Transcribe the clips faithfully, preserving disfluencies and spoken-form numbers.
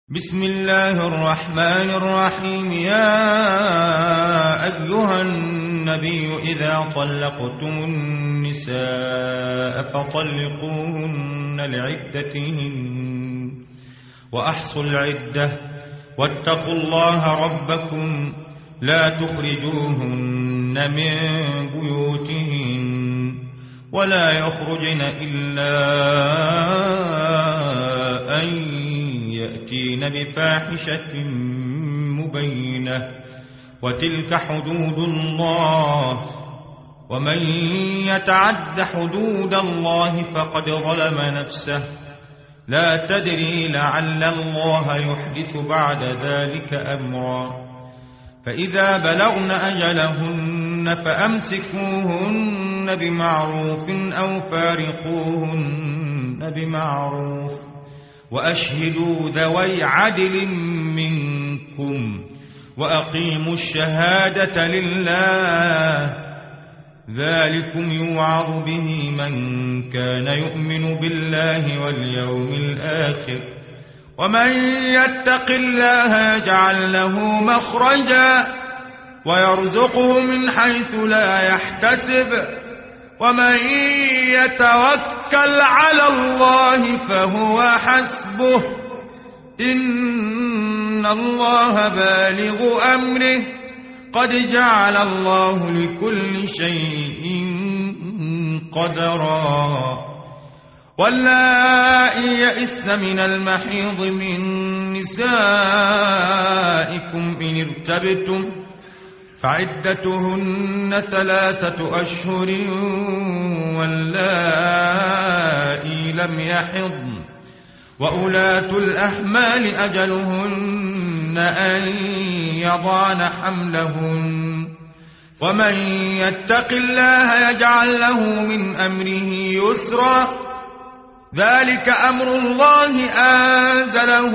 بسم الله الرحمن الرحيم. يا أيها النبي إذا طلقتم النساء فطلقوهن لعدتهن وأحصوا العدة واتقوا الله ربكم لا تخرجوهن من بيوتهن ولا يخرجن إلا أن يأتين بفاحشة مبينة وتلك حدود الله ومن يتعد حدود الله فقد ظلم نفسه لا تدري لعل الله يحدث بعد ذلك أمرا. فإذا بلغن أجلهن فأمسكوهن بمعروف أو فارقوهن بمعروف وأشهدوا ذوي عدل منكم وأقيموا الشهادة لله ذلكم يوعظ به من كان يؤمن بالله واليوم الآخر ومن يتق الله يجعل له مخرجا ويرزقه من حيث لا يحتسب ومن يتوكل على الله فهو حسبه إن الله بالغ أمره قد جعل الله لكل شيء قدرا. واللائي يئسن من المحيض من نسائكم إن ارتبتم فعدتهن ثلاثة أشهر واللائي لم يحضن وأولاة الأحمال أجلهن أن يضعن حملهن ومن يتق الله يجعل له من أمره يسرا ذلك أمر الله أنزله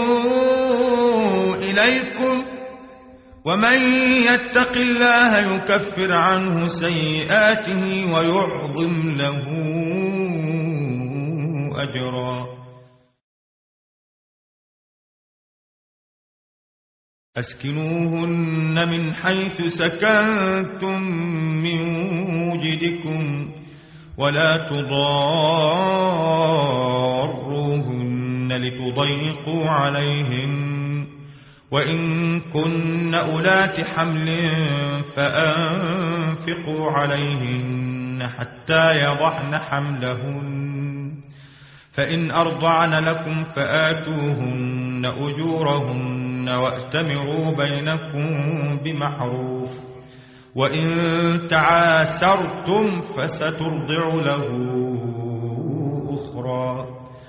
إليكم ومن يتق الله يكفر عنه سيئاته ويعظم له أجرا. أسكنوهن من حيث سكنتم من وجدكم ولا تضاروهن لتضيقوا عليهن وإن كن أولات حمل فأنفقوا عليهن حتى يضعن حملهن فإن أرضعن لكم فآتوهن أجورهن وأتمروا بينكم بمعروف وإن تعاسرتم فسترضع له أخرى.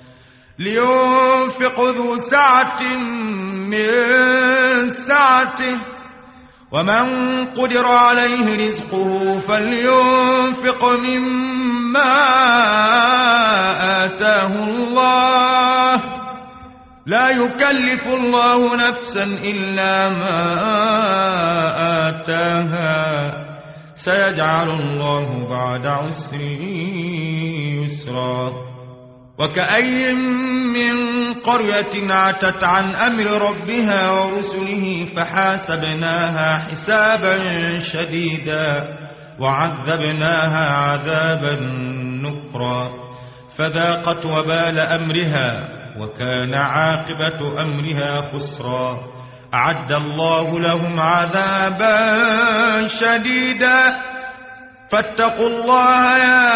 لينفق ذو سعة من سعته ومن قدر عليه رزقه فلينفق مما آتاه الله لا يكلف الله نفسا إلا ما آتاها سيجعل الله بعد عسر يسرا. وكأي من قرية عتت عن أمر ربها ورسله فحاسبناها حسابا شديدا وعذبناها عذابا نكرا فذاقت وبال أمرها وكان عاقبة أمرها خسرا. أعد الله لهم عذابا شديدا فاتقوا الله يا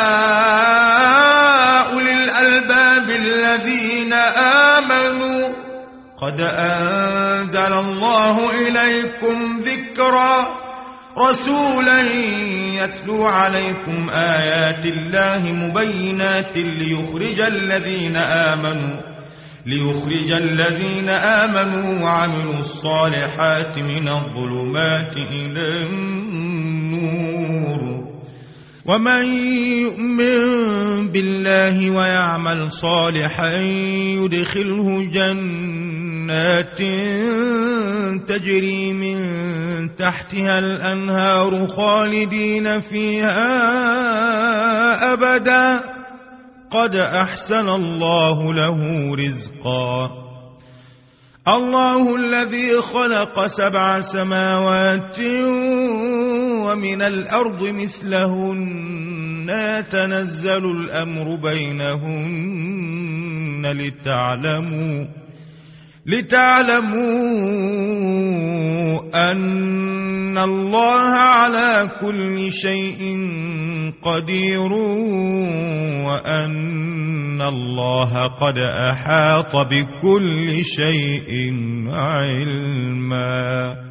أولي الألباب الذين آمنوا قد أنزل الله إليكم ذكرا رسولا يتلو عليكم آيات الله مبينات ليخرج الذين آمنوا ليخرج الذين آمنوا وعملوا الصالحات من الظلمات إلى النور ومن يؤمن بالله ويعمل صالحا يدخله جنات تجري من تحتها الأنهار خالدين فيها أبدا قد أحسن الله له رزقا. الله الذي خلق سبع سماوات ومن الأرض مثلهن يتنزل الأمر بينهن لتعلموا لتعلموا أن الله على كل شيء قدير وأن الله قد أحاط بكل شيء علما.